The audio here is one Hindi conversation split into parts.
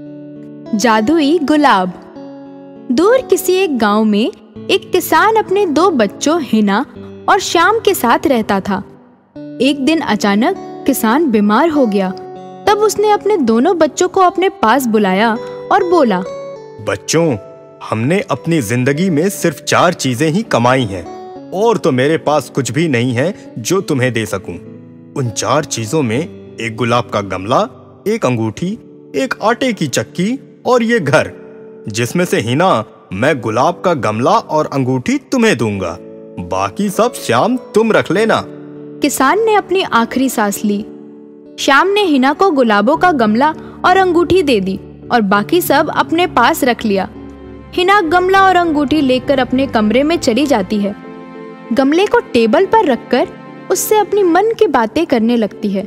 जादुई गुलाब। दूर किसी एक गांव में एक किसान अपने 2 बच्चों हिना और श्याम के साथ रहता था। एक दिन अचानक किसान बीमार हो गया। तब उसने अपने दोनों बच्चों को अपने पास बुलाया और बोला, बच्चों, हमने अपनी जिंदगी में सिर्फ 4 चीजें ही कमाई हैं और तो मेरे पास कुछ भी नहीं है जो तुम्हें दे सकूं। उन 4 चीजों में एक गुलाब का गमला, एक अंगूठी, एक आटे की चक्की और ये घर, जिसमें से हिना मैं गुलाब का गमला और अंगूठी तुम्हें दूंगा, बाकी सब श्याम तुम रख लेना। किसान ने अपनी आखिरी सांस ली। श्याम ने हिना को गुलाबों का गमला और अंगूठी दे दी और बाकी सब अपने पास रख लिया। हिना गमला और अंगूठी लेकर अपने कमरे में चली जाती है। गमले को टेबल पर रखकर उससे अपनी मन की बातें करने लगती है।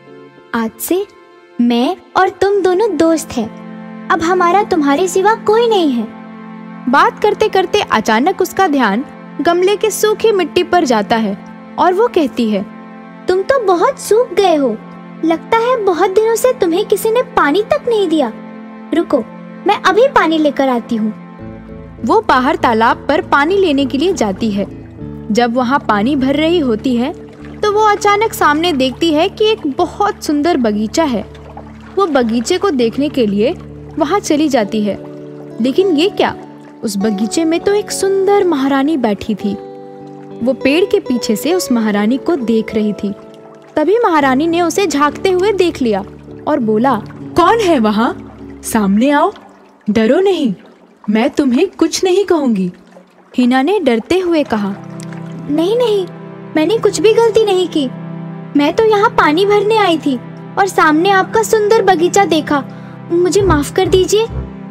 आज से मैं और तुम दोनों दोस्त हैं। अब हमारा तुम्हारे सिवा कोई नहीं है। बात करते करते अचानक उसका ध्यान गमले के सूखी मिट्टी पर जाता है और वो कहती है, तुम तो बहुत सूख गए हो। लगता है बहुत दिनों से तुम्हें किसी ने पानी तक नहीं दिया। रुको, मैं अभी पानी लेकर आती हूँ। वो बाहर तालाब पर पानी लेने के लिए जाती है। जब वहाँ पानी भर रही होती है तो वो अचानक सामने देखती है कि एक बहुत सुंदर बगीचा है। वो बगीचे को देखने के लिए वहाँ चली जाती है, लेकिन ये क्या, उस बगीचे में तो एक सुंदर महारानी बैठी थी। वो पेड़ के पीछे से उस महारानी को देख रही थी। तभी महारानी ने उसे झांकते हुए देख लिया और बोला, कौन है वहाँ? सामने आओ, डरो नहीं, मैं तुम्हें कुछ नहीं कहूँगी। हिना ने डरते हुए कहा, नहीं नहीं, मैंने कुछ भी गलती नहीं की। मैं तो यहाँ पानी भरने आई थी और सामने आपका सुंदर बगीचा देखा। मुझे माफ कर दीजिए।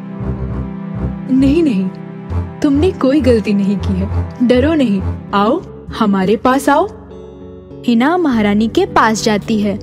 नहीं नहीं, तुमने कोई गलती नहीं की है, डरो नहीं, आओ हमारे पास आओ। हिना महारानी के पास जाती है।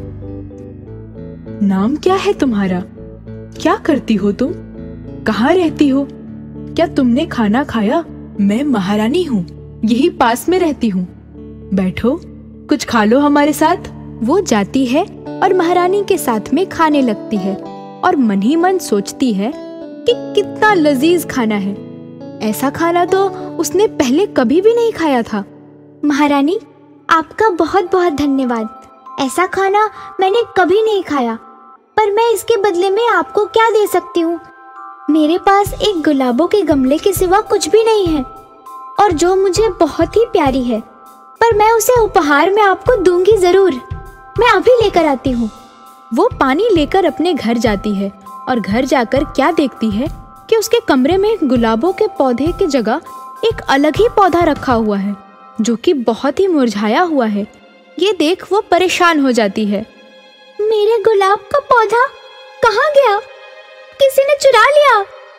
नाम क्या है तुम्हारा? क्या करती हो तुम? कहाँ रहती हो? क्या तुमने खाना खाया? मैं महारानी हूँ, यही पास में रहती हूँ। बैठो, कुछ खा लो हमारे साथ। वो जाती है और महारानी के साथ में खाने लगती है और मन ही मन सोचती है कि कितना लजीज खाना है। ऐसा खाना तो उसने पहले कभी भी नहीं खाया था। महारानी, आपका बहुत बहुत धन्यवाद। ऐसा खाना मैंने कभी नहीं खाया, पर मैं इसके बदले में आपको क्या दे सकती हूँ? मेरे पास एक गुलाबों के गमले के सिवा कुछ भी नहीं है और जो मुझे बहुत ही प्यारी है, पर मैं उसे उपहार में आपको दूंगी जरूर। मैं अभी लेकर आती हूँ। वो पानी लेकर अपने घर जाती है और घर जाकर क्या देखती है कि उसके कमरे में गुलाबों के पौधे की जगह एक अलग ही पौधा रखा हुआ है जो कि बहुत ही मुरझाया हुआ है। ये देख वो परेशान हो जाती है। मेरे गुलाब का पौधा कहाँ गया? किसी ने चुरा लिया।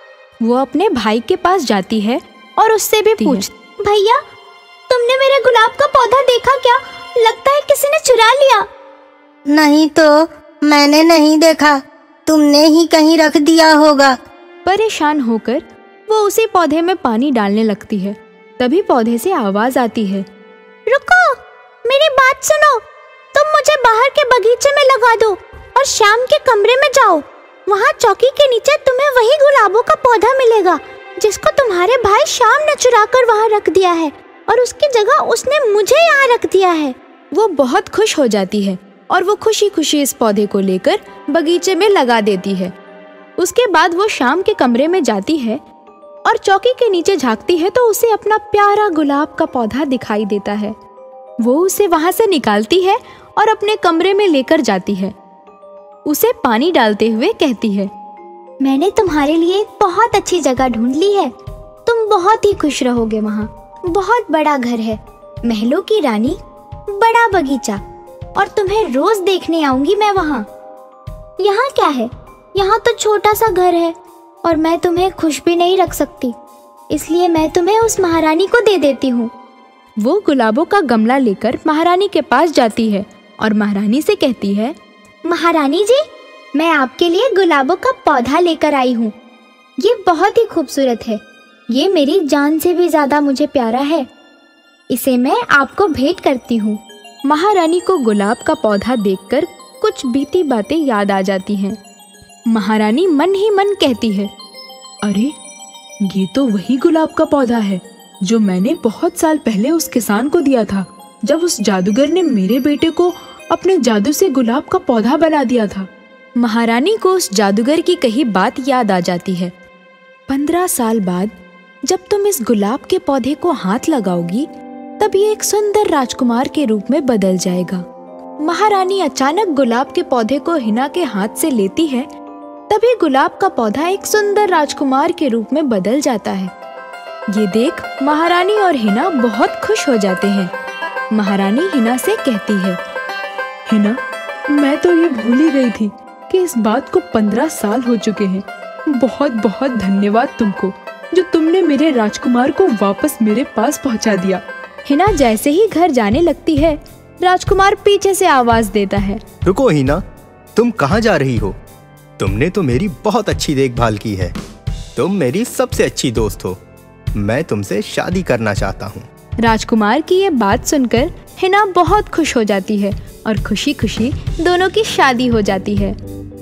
वो अपने भाई के पास जाती है और उससे भी पूछती, भैया, तुमने मेरे गुलाब का पौधा देखा क्या? लगता है किसी ने चुरा लिया। नहीं तो मैंने नहीं देखा, तुमने ही कहीं रख दिया होगा। परेशान होकर वो उसी पौधे में पानी डालने लगती है। तभी पौधे से आवाज आती है, रुको, मेरी बात सुनो। तुम मुझे बाहर के बगीचे में लगा दो और शाम के कमरे में जाओ। वहाँ चौकी के नीचे तुम्हें वही गुलाबों का पौधा मिलेगा जिसको तुम्हारे भाई शाम ने चुरा कर वहाँ रख दिया है और उसकी जगह उसने मुझे यहाँ रख दिया है। वो बहुत खुश हो जाती है और वो खुशी खुशी इस पौधे को लेकर बगीचे में लगा देती है। उसके बाद वो शाम के कमरे में जाती है और चौकी के नीचे झांकती है तो उसे अपना प्यारा गुलाब का पौधा दिखाई देता है। वो उसे वहां से निकालती है और अपने कमरे में लेकर जाती है। उसे पानी डालते हुए कहती है, मैंने तुम्हारे लिए एक बहुत अच्छी जगह ढूंढ ली है। तुम बहुत ही खुश रहोगे। वहाँ बहुत बड़ा घर है, महलों की रानी, बड़ा बगीचा, और तुम्हें रोज देखने आऊंगी मैं वहाँ। यहाँ क्या है? यहाँ तो छोटा सा घर है और मैं तुम्हें खुश भी नहीं रख सकती, इसलिए मैं तुम्हें उस महारानी को दे देती हूँ। वो गुलाबों का गमला लेकर महारानी के पास जाती है और महारानी से कहती है, महारानी जी, मैं आपके लिए गुलाबों का पौधा लेकर आई हूँ। ये बहुत ही खूबसूरत है। ये मेरी जान से भी ज्यादा मुझे प्यारा है। इसे मैं आपको भेंट करती हूँ। महारानी को गुलाब का पौधा देखकर कुछ बीती बातें याद आ जाती हैं। महारानी मन ही मन कहती है, अरे ये तो वही गुलाब का पौधा है जो मैंने बहुत साल पहले उस किसान को दिया था, जब उस जादूगर ने मेरे बेटे को अपने जादू से गुलाब का पौधा बना दिया था। महारानी को उस जादूगर की कही बात याद आ जाती है। 15 साल बाद जब तुम इस गुलाब के पौधे को हाथ लगाओगी, तब ये एक सुंदर राजकुमार के रूप में बदल जाएगा। महारानी अचानक गुलाब के पौधे को हिना के हाथ से लेती है, तभी गुलाब का पौधा एक सुंदर राजकुमार के रूप में बदल जाता है। ये देख महारानी और हिना बहुत खुश हो जाते हैं। महारानी हिना से कहती है, हिना, मैं तो ये भूल ही गई थी कि इस बात को 15 साल हो चुके हैं। बहुत बहुत धन्यवाद तुमको, जो तुमने मेरे राजकुमार को वापस मेरे पास पहुंचा दिया। हिना जैसे ही घर जाने लगती है, राजकुमार पीछे से आवाज देता है, रुको हिना, तुम कहाँ जा रही हो? तुमने तो मेरी बहुत अच्छी देखभाल की है। तुम मेरी सबसे अच्छी दोस्त हो। मैं तुमसे शादी करना चाहता हूँ। राजकुमार की ये बात सुनकर हिना बहुत खुश हो जाती है और खुशी खुशी दोनों की शादी हो जाती है।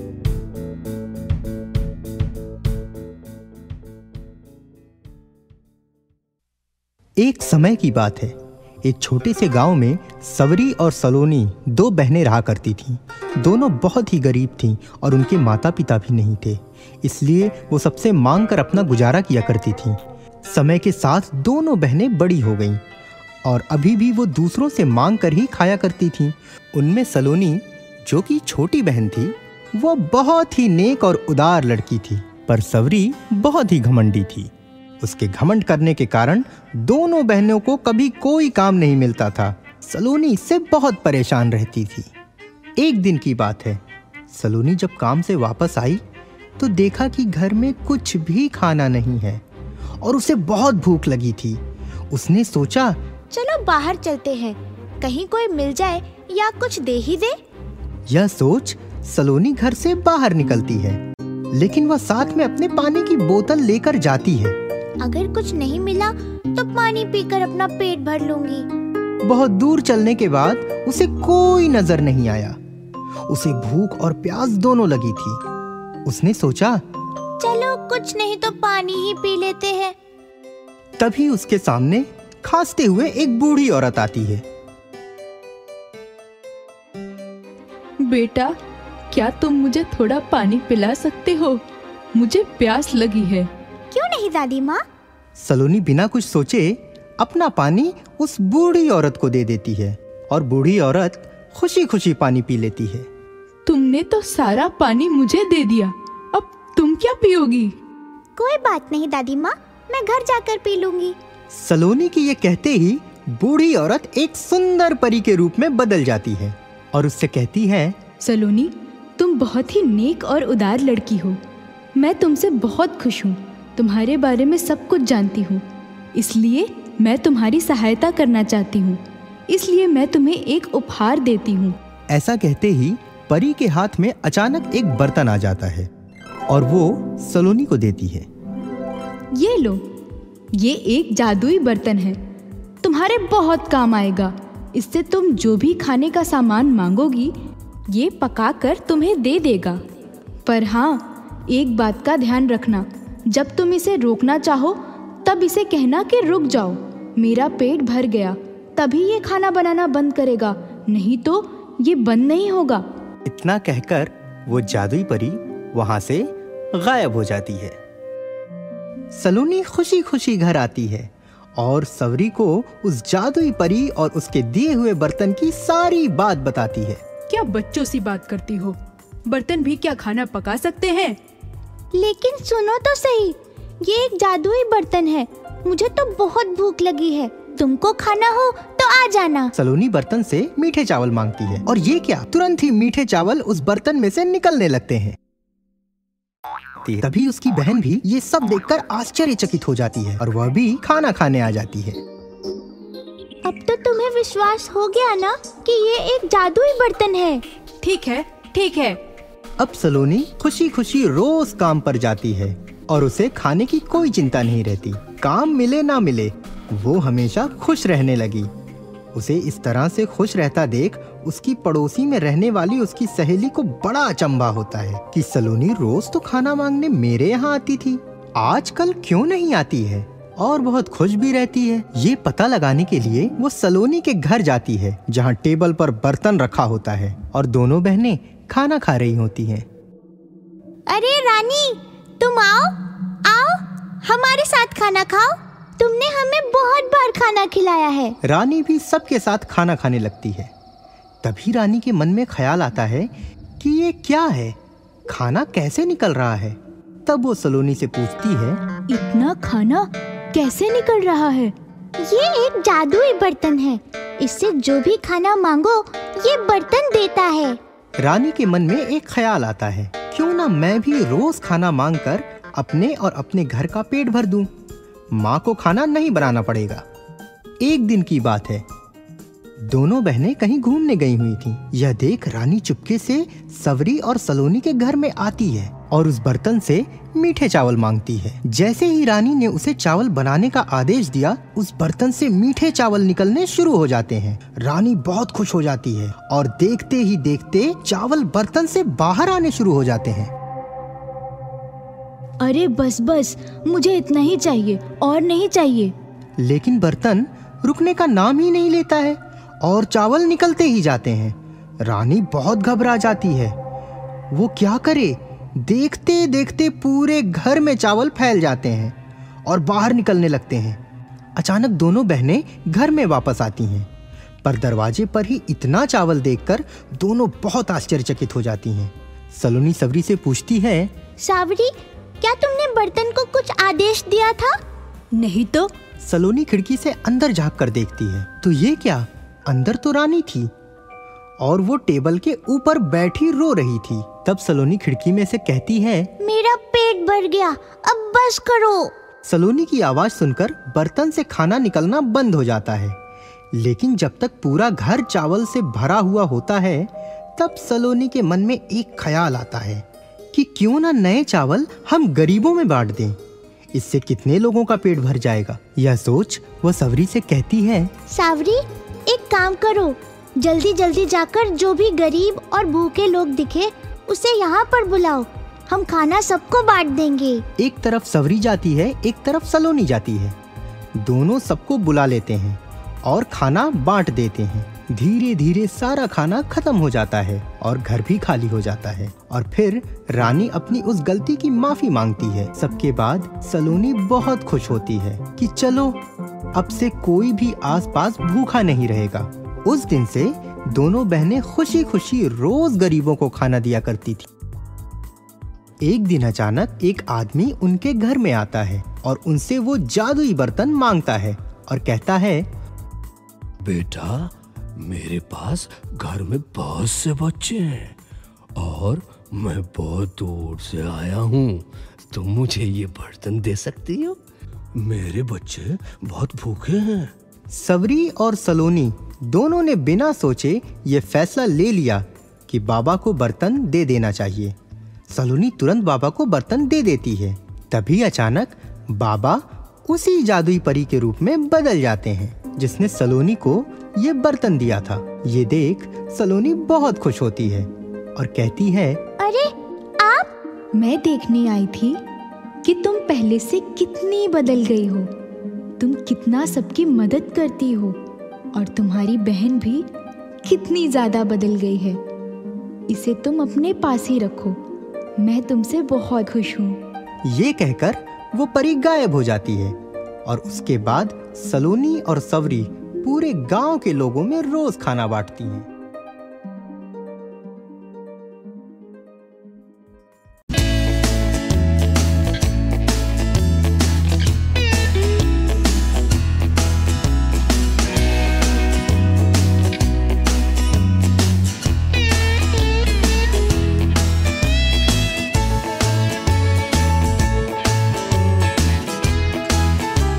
एक समय की बात है, एक छोटे से गांव में सवरी और सलोनी 2 बहनें रहा करती थीं। दोनों बहुत ही गरीब थीं और उनके माता पिता भी नहीं थे, इसलिए वो सबसे मांग कर अपना गुजारा किया करती थीं। समय के साथ दोनों बहनें बड़ी हो गईं और अभी भी वो दूसरों से मांग कर ही खाया करती थीं। उनमें सलोनी, जो कि छोटी बहन थी, वो बहुत ही नेक और उदार लड़की थी, पर सवरी बहुत ही घमंडी थी। उसके घमंड करने के कारण दोनों बहनों को कभी कोई काम नहीं मिलता था। सलोनी इससे बहुत परेशान रहती थी। एक दिन की बात है, सलोनी जब काम से वापस आई तो देखा कि घर में कुछ भी खाना नहीं है और उसे बहुत भूख लगी थी। उसने सोचा, चलो बाहर चलते हैं, कहीं कोई मिल जाए या कुछ दे ही दे। यह सोच सलोनी घर से बाहर निकलती है, लेकिन वह साथ में अपने पानी की बोतल लेकर जाती है। अगर कुछ नहीं मिला तो पानी पीकर अपना पेट भर लूंगी। बहुत दूर चलने के बाद उसे कोई नजर नहीं आया। उसे भूख और प्यास दोनों लगी थी। उसने सोचा, चलो कुछ नहीं तो पानी ही पी लेते हैं। तभी उसके सामने खांसते हुए एक बूढ़ी औरत आती है। बेटा, क्या तुम मुझे थोड़ा पानी पिला सकते हो? मुझे प्यास लगी है। क्यों नहीं दादी माँ। सलोनी बिना कुछ सोचे अपना पानी उस बूढ़ी औरत को दे देती है और बूढ़ी औरत खुशी खुशी पानी पी लेती है। तुमने तो सारा पानी मुझे दे दिया, अब तुम क्या पियोगी? कोई बात नहीं दादी माँ, मैं घर जाकर पी लूंगी। सलोनी की ये कहते ही बूढ़ी औरत एक सुंदर परी के रूप में बदल जाती है और उससे कहती है, सलोनी, तुम बहुत ही नेक और उदार लड़की हो। मैं तुमसे बहुत खुश हूँ। तुम्हारे बारे में सब कुछ जानती हूँ, इसलिए मैं तुम्हारी सहायता करना चाहती हूँ। इसलिए मैं तुम्हें एक उपहार देती हूँ। ऐसा कहते ही परी के हाथ में अचानक एक बर्तन आ जाता है और वो सलोनी को देती है। ये लो, ये एक जादुई बर्तन है, तुम्हारे बहुत काम आएगा। इससे तुम जो भी खाने का सामान मांगोगी, ये पकाकर तुम्हें दे देगा। पर हाँ, एक बात का ध्यान रखना, जब तुम इसे रोकना चाहो तब इसे कहना कि रुक जाओ, मेरा पेट भर गया, तभी ये खाना बनाना बंद करेगा, नहीं तो ये बंद नहीं होगा। इतना कहकर वो जादुई परी वहां से गायब हो जाती है। सलोनी खुशी खुशी घर आती है और सवरी को उस जादुई परी और उसके दिए हुए बर्तन की सारी बात बताती है। क्या बच्चों सी बात करती हो? बर्तन भी क्या खाना पका सकते हैं? लेकिन सुनो तो सही, ये एक जादुई बर्तन है, मुझे तो बहुत भूख लगी है, तुमको खाना हो तो आ जाना। सलोनी बर्तन से मीठे चावल मांगती है और ये क्या, तुरंत ही मीठे चावल उस बर्तन में से निकलने लगते हैं। तभी उसकी बहन भी ये सब देखकर आश्चर्यचकित हो जाती है और वह भी खाना खाने आ जाती है। अब तो तुम्हें विश्वास हो गया ना कि ये एक जादुई बर्तन है। ठीक है, ठीक है। अब सलोनी खुशी खुशी रोज काम पर जाती है और उसे खाने की कोई चिंता नहीं रहती। काम मिले ना मिले, वो हमेशा खुश रहने लगी। उसे इस तरह से खुश रहता देख उसकी पड़ोसी में रहने वाली उसकी सहेली को बड़ा अचंभा होता है कि सलोनी रोज तो खाना मांगने मेरे यहाँ आती थी, आजकल क्यों नहीं आती है और बहुत खुश भी रहती है। ये पता लगाने के लिए वो सलोनी के घर जाती है जहाँ टेबल पर बर्तन रखा होता है और दोनों बहनें खाना खा रही होती हैं। अरे रानी, तुम आओ आओ, हमारे साथ खाना खाओ, तुमने हमें बहुत बार खाना खिलाया है। रानी भी सबके साथ खाना खाने लगती है। तभी रानी के मन में ख्याल आता है कि ये क्या है, खाना कैसे निकल रहा है। तब वो सलोनी से पूछती है, इतना खाना कैसे निकल रहा है? ये एक जादुई बर्तन है, इससे जो भी खाना मांगो ये बर्तन देता है। रानी के मन में एक ख्याल आता है, क्यों ना मैं भी रोज खाना मांगकर अपने और अपने घर का पेट भर दूं। माँ को खाना नहीं बनाना पड़ेगा। एक दिन की बात है, दोनों बहनें कहीं घूमने गई हुई थीं। यह देख रानी चुपके से सवरी और सलोनी के घर में आती है और उस बर्तन से मीठे चावल मांगती है। जैसे ही रानी ने उसे चावल बनाने का आदेश दिया, उस बर्तन से मीठे चावल निकलने शुरू हो जाते हैं। रानी बहुत खुश हो जाती है और देखते ही देखते चावल बर्तन से बाहर आने शुरू हो जाते हैं। अरे बस बस, मुझे इतना ही चाहिए और नहीं चाहिए। लेकिन बर्तन रुकने का नाम ही नहीं लेता है और चावल निकलते ही जाते हैं। रानी बहुत घबरा जाती है। वो क्या करे? देखते देखते पूरे घर में चावल फैल जाते हैं और बाहर निकलने लगते हैं। अचानक दोनों बहनें घर में वापस आती हैं, पर दरवाजे पर ही इतना चावल देखकर दोनों बहुत आश्चर्यचकित हो जाती हैं। सलोनी सवरी से पूछती है, सावरी, क्या तुमने बर्तन को कुछ आदेश दिया था? नहीं तो। सलोनी खिड़की से अंदर झांक कर देखती है तो ये क्या, अंदर तो रानी थी और वो टेबल के ऊपर बैठी रो रही थी। तब सलोनी खिड़की में से कहती है, मेरा पेट भर गया, अब बस करो। सलोनी की आवाज सुनकर बर्तन से खाना निकलना बंद हो जाता है। लेकिन जब तक पूरा घर चावल से भरा हुआ होता है, तब सलोनी के मन में एक ख्याल आता है कि क्यों ना नए चावल हम गरीबों में बांट दें, इससे कितने लोगों का पेट भर जाएगा। यह सोच वह सवरी से कहती है, सावरी, एक काम करो, जल्दी जल्दी जाकर जो भी गरीब और भूखे लोग दिखे उसे यहाँ पर बुलाओ, हम खाना सबको बांट देंगे। एक तरफ सवरी जाती है, एक तरफ सलोनी जाती है। दोनों सबको बुला लेते हैं और खाना बांट देते हैं। धीरे धीरे सारा खाना खत्म हो जाता है और घर भी खाली हो जाता है। और फिर रानी अपनी उस गलती की माफी मांगती है। सबके बाद सलोनी बहुत खुश होती है कि चलो अब से कोई भी आसपास भूखा नहीं रहेगा। उस दिन से दोनों बहनें खुशी खुशी रोज गरीबों को खाना दिया करती थी। एक दिन अचानक एक आदमी उनके घर में आता है और उनसे वो जादुई बर्तन मांगता है और कहता है, बेटा, मेरे पास घर में बहुत से बच्चे हैं और मैं बहुत दूर से आया हूँ, तुम मुझे ये बर्तन दे सकती हो? मेरे बच्चे बहुत भूखे हैं। सवरी और सलोनी दोनों ने बिना सोचे ये फैसला ले लिया कि बाबा को बर्तन दे देना चाहिए। सलोनी तुरंत बाबा को बर्तन दे देती है। तभी अचानक बाबा उसी जादुई परी के रूप में बदल जाते हैं जिसने सलोनी को ये बर्तन दिया था। ये देख सलोनी बहुत खुश होती है और कहती है, अरे आप? मैं देखने आई थी कि तुम पहले से कितनी बदल गई हो। तुम कितना सबकी मदद करती हो और तुम्हारी बहन भी कितनी ज्यादा बदल गई है। इसे तुम अपने पास ही रखो, मैं तुमसे बहुत खुश हूँ। ये कहकर वो परी गायब हो जाती है और उसके बाद सलोनी और सवरी पूरे गांव के लोगों में रोज खाना बांटती हैं।